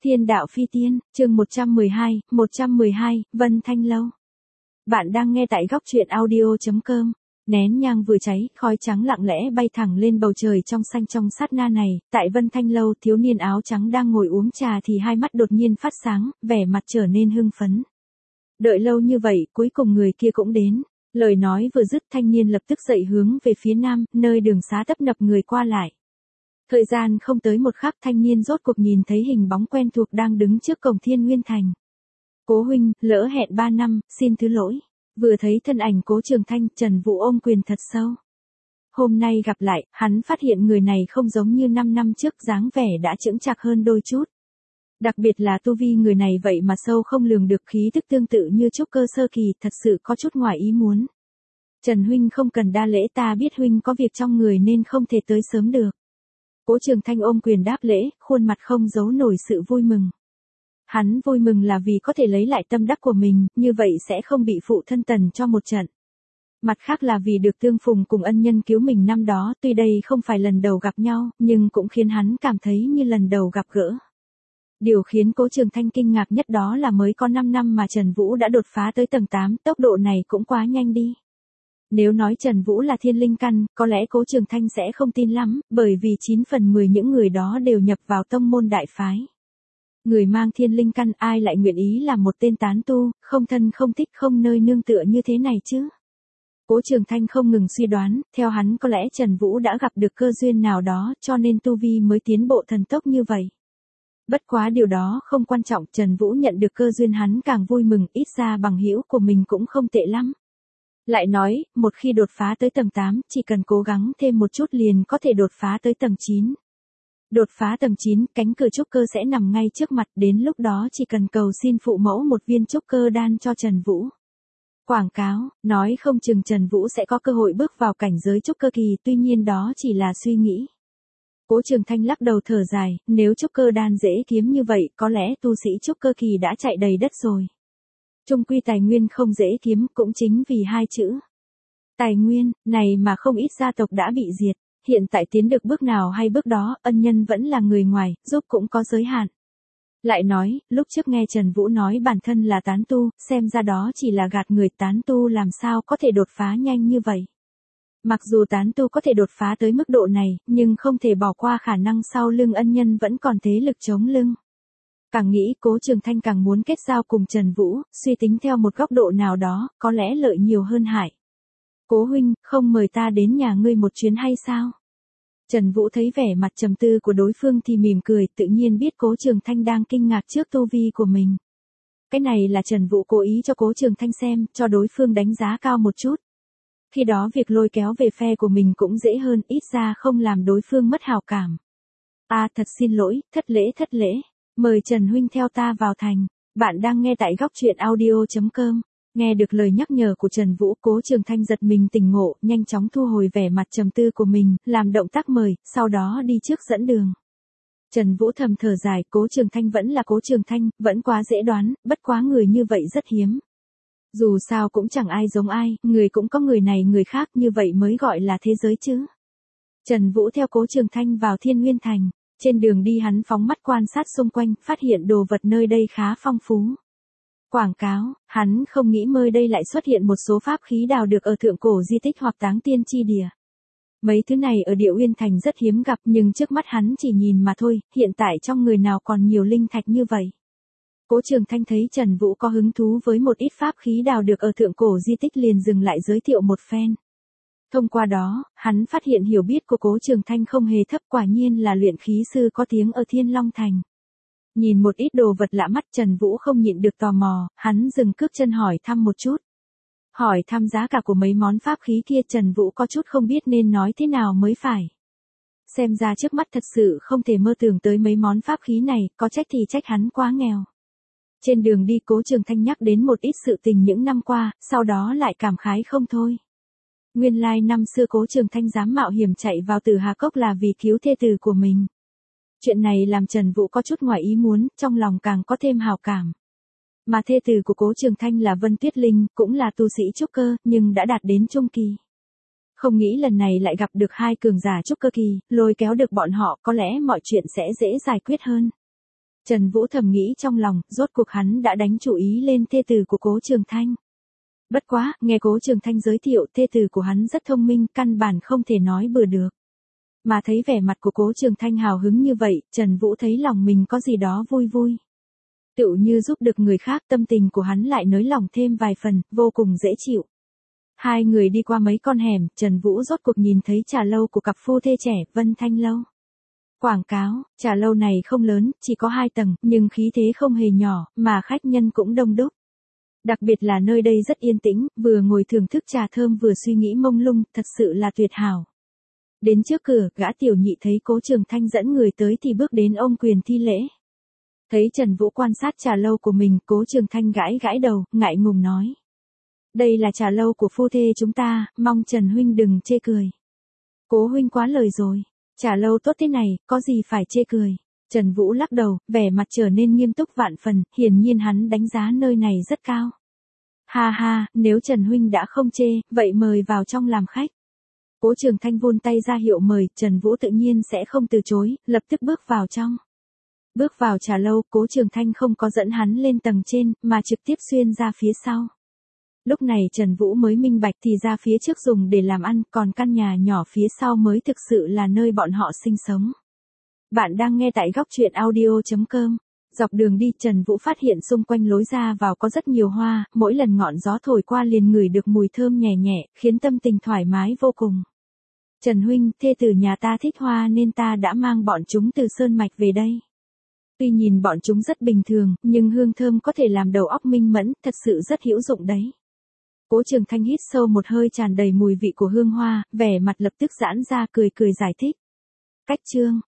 Thiên đạo phi tiên, chương 112, Vân Thanh Lâu. Bạn đang nghe tại góc truyện audio.com. Nén nhang vừa cháy, khói trắng lặng lẽ bay thẳng lên bầu trời trong xanh trong sát na này, tại Vân Thanh Lâu thiếu niên áo trắng đang ngồi uống trà thì hai mắt đột nhiên phát sáng, vẻ mặt trở nên hưng phấn. Đợi lâu như vậy, cuối cùng người kia cũng đến. Lời nói vừa dứt thanh niên lập tức dậy hướng về phía nam, nơi đường xá tấp nập người qua lại. Thời gian không tới một khắc thanh niên rốt cuộc nhìn thấy hình bóng quen thuộc đang đứng trước cổng Thiên Nguyên Thành. Cố huynh, lỡ hẹn 3 năm, xin thứ lỗi. Vừa thấy thân ảnh Cố Trường Thanh, Trần Vũ ôm quyền thật sâu. Hôm nay gặp lại, hắn phát hiện người này không giống như 5 năm trước, dáng vẻ đã chững chạc hơn đôi chút. Đặc biệt là tu vi người này vậy mà sâu không lường được, khí tức tương tự như trúc cơ sơ kỳ, thật sự có chút ngoài ý muốn. Trần huynh không cần đa lễ, ta biết huynh có việc trong người nên không thể tới sớm được. Cố Trường Thanh ôm quyền đáp lễ, khuôn mặt không giấu nổi sự vui mừng. Hắn vui mừng là vì có thể lấy lại tâm đắc của mình, như vậy sẽ không bị phụ thân Tần cho một trận. Mặt khác là vì được tương phùng cùng ân nhân cứu mình năm đó, tuy đây không phải lần đầu gặp nhau, nhưng cũng khiến hắn cảm thấy như lần đầu gặp gỡ. Điều khiến Cố Trường Thanh kinh ngạc nhất đó là mới có 5 năm mà Trần Vũ đã đột phá tới tầng 8, tốc độ này cũng quá nhanh đi. Nếu nói Trần Vũ là thiên linh căn, có lẽ Cố Trường Thanh sẽ không tin lắm, bởi vì 9 phần 10 những người đó đều nhập vào tông môn đại phái. Người mang thiên linh căn ai lại nguyện ý là một tên tán tu, không thân không thích không nơi nương tựa như thế này chứ? Cố Trường Thanh không ngừng suy đoán, theo hắn có lẽ Trần Vũ đã gặp được cơ duyên nào đó cho nên tu vi mới tiến bộ thần tốc như vậy. Bất quá điều đó không quan trọng, Trần Vũ nhận được cơ duyên hắn càng vui mừng, ít ra bằng hữu của mình cũng không tệ lắm. Lại nói, một khi đột phá tới tầng 8, chỉ cần cố gắng thêm một chút liền có thể đột phá tới tầng 9. Đột phá tầng 9, cánh cửa trúc cơ sẽ nằm ngay trước mặt, đến lúc đó chỉ cần cầu xin phụ mẫu một viên trúc cơ đan cho Trần Vũ. Quảng cáo, nói không chừng Trần Vũ sẽ có cơ hội bước vào cảnh giới trúc cơ kỳ, tuy nhiên đó chỉ là suy nghĩ. Cố Trường Thanh lắc đầu thở dài, nếu trúc cơ đan dễ kiếm như vậy, có lẽ tu sĩ trúc cơ kỳ đã chạy đầy đất rồi. Chung quy tài nguyên không dễ kiếm, cũng chính vì hai chữ tài nguyên này mà không ít gia tộc đã bị diệt. Hiện tại tiến được bước nào hay bước đó, ân nhân vẫn là người ngoài, giúp cũng có giới hạn. Lại nói, lúc trước nghe Trần Vũ nói bản thân là tán tu, xem ra đó chỉ là gạt người, tán tu làm sao có thể đột phá nhanh như vậy. Mặc dù tán tu có thể đột phá tới mức độ này, nhưng không thể bỏ qua khả năng sau lưng ân nhân vẫn còn thế lực chống lưng. Càng nghĩ Cố Trường Thanh càng muốn kết giao cùng Trần Vũ, suy tính theo một góc độ nào đó, có lẽ lợi nhiều hơn hại. Cố huynh, không mời ta đến nhà ngươi một chuyến hay sao? Trần Vũ thấy vẻ mặt trầm tư của đối phương thì mỉm cười, tự nhiên biết Cố Trường Thanh đang kinh ngạc trước tu vi của mình. Cái này là Trần Vũ cố ý cho Cố Trường Thanh xem, cho đối phương đánh giá cao một chút. Khi đó việc lôi kéo về phe của mình cũng dễ hơn, ít ra không làm đối phương mất hảo cảm. Thật xin lỗi, thất lễ. Mời Trần huynh theo ta vào thành. Bạn đang nghe tại góc truyện audio.com. Nghe được lời nhắc nhở của Trần Vũ, Cố Trường Thanh giật mình tỉnh ngộ, nhanh chóng thu hồi vẻ mặt trầm tư của mình, làm động tác mời, sau đó đi trước dẫn đường. Trần Vũ thầm thở dài, Cố Trường Thanh vẫn là Cố Trường Thanh, vẫn quá dễ đoán, bất quá người như vậy rất hiếm. Dù sao cũng chẳng ai giống ai, người cũng có người này người khác, như vậy mới gọi là thế giới chứ. Trần Vũ theo Cố Trường Thanh vào Thiên Nguyên Thành. Trên đường đi hắn phóng mắt quan sát xung quanh, phát hiện đồ vật nơi đây khá phong phú. Quảng cáo, hắn không nghĩ nơi đây lại xuất hiện một số pháp khí đào được ở thượng cổ di tích hoặc táng tiên chi địa. Mấy thứ này ở Địa Uyên Thành rất hiếm gặp, nhưng trước mắt hắn chỉ nhìn mà thôi, hiện tại trong người nào còn nhiều linh thạch như vậy. Cố Trường Thanh thấy Trần Vũ có hứng thú với một ít pháp khí đào được ở thượng cổ di tích liền dừng lại giới thiệu một phen. Thông qua đó, hắn phát hiện hiểu biết của Cố Trường Thanh không hề thấp, quả nhiên là luyện khí sư có tiếng ở Thiên Long Thành. Nhìn một ít đồ vật lạ mắt, Trần Vũ không nhịn được tò mò, hắn dừng cước chân hỏi thăm một chút. Hỏi thăm giá cả của mấy món pháp khí kia, Trần Vũ có chút không biết nên nói thế nào mới phải. Xem ra trước mắt thật sự không thể mơ tưởng tới mấy món pháp khí này, có trách thì trách hắn quá nghèo. Trên đường đi Cố Trường Thanh nhắc đến một ít sự tình những năm qua, sau đó lại cảm khái không thôi. Nguyên lai năm xưa Cố Trường Thanh dám mạo hiểm chạy vào Tử Hà Cốc là vì cứu thê tử của mình. Chuyện này làm Trần Vũ có chút ngoài ý muốn, trong lòng càng có thêm hào cảm. Mà thê tử của Cố Trường Thanh là Vân Tuyết Linh, cũng là tu sĩ trúc cơ, nhưng đã đạt đến trung kỳ. Không nghĩ lần này lại gặp được hai cường giả trúc cơ kỳ, lôi kéo được bọn họ, có lẽ mọi chuyện sẽ dễ giải quyết hơn. Trần Vũ thầm nghĩ trong lòng, rốt cuộc hắn đã đánh chủ ý lên thê tử của Cố Trường Thanh. Bất quá, nghe Cố Trường Thanh giới thiệu thê tử của hắn rất thông minh, căn bản không thể nói bừa được. Mà thấy vẻ mặt của Cố Trường Thanh hào hứng như vậy, Trần Vũ thấy lòng mình có gì đó vui vui. Tựu như giúp được người khác, tâm tình của hắn lại nới lỏng thêm vài phần, vô cùng dễ chịu. Hai người đi qua mấy con hẻm, Trần Vũ rốt cuộc nhìn thấy trà lâu của cặp phu thê trẻ, Vân Thanh Lâu. Quảng cáo, trà lâu này không lớn, chỉ có 2 tầng, nhưng khí thế không hề nhỏ, mà khách nhân cũng đông đúc. Đặc biệt là nơi đây rất yên tĩnh, vừa ngồi thưởng thức trà thơm vừa suy nghĩ mông lung, thật sự là tuyệt hảo. Đến trước cửa, gã tiểu nhị thấy Cố Trường Thanh dẫn người tới thì bước đến ôm quyền thi lễ. Thấy Trần Vũ quan sát trà lâu của mình, Cố Trường Thanh gãi gãi đầu, ngại ngùng nói. Đây là trà lâu của phu thê chúng ta, mong Trần huynh đừng chê cười. Cố huynh quá lời rồi, trà lâu tốt thế này, có gì phải chê cười. Trần Vũ lắc đầu, vẻ mặt trở nên nghiêm túc vạn phần, hiển nhiên hắn đánh giá nơi này rất cao. Ha ha, nếu Trần huynh đã không chê, vậy mời vào trong làm khách. Cố Trường Thanh vươn tay ra hiệu mời, Trần Vũ tự nhiên sẽ không từ chối, lập tức bước vào trong. Bước vào trà lâu, Cố Trường Thanh không có dẫn hắn lên tầng trên, mà trực tiếp xuyên ra phía sau. Lúc này Trần Vũ mới minh bạch thì ra phía trước dùng để làm ăn, còn căn nhà nhỏ phía sau mới thực sự là nơi bọn họ sinh sống. Bạn đang nghe tại góc truyện audio.com. Dọc đường đi Trần Vũ phát hiện xung quanh lối ra vào có rất nhiều hoa, mỗi lần ngọn gió thổi qua liền ngửi được mùi thơm nhẹ nhẹ, khiến tâm tình thoải mái vô cùng. Trần huynh, thê tử nhà ta thích hoa nên ta đã mang bọn chúng từ Sơn Mạch về đây. Tuy nhìn bọn chúng rất bình thường, nhưng hương thơm có thể làm đầu óc minh mẫn, thật sự rất hữu dụng đấy. Cố Trường Thanh hít sâu một hơi tràn đầy mùi vị của hương hoa, vẻ mặt lập tức giãn ra cười cười giải thích. Cách chương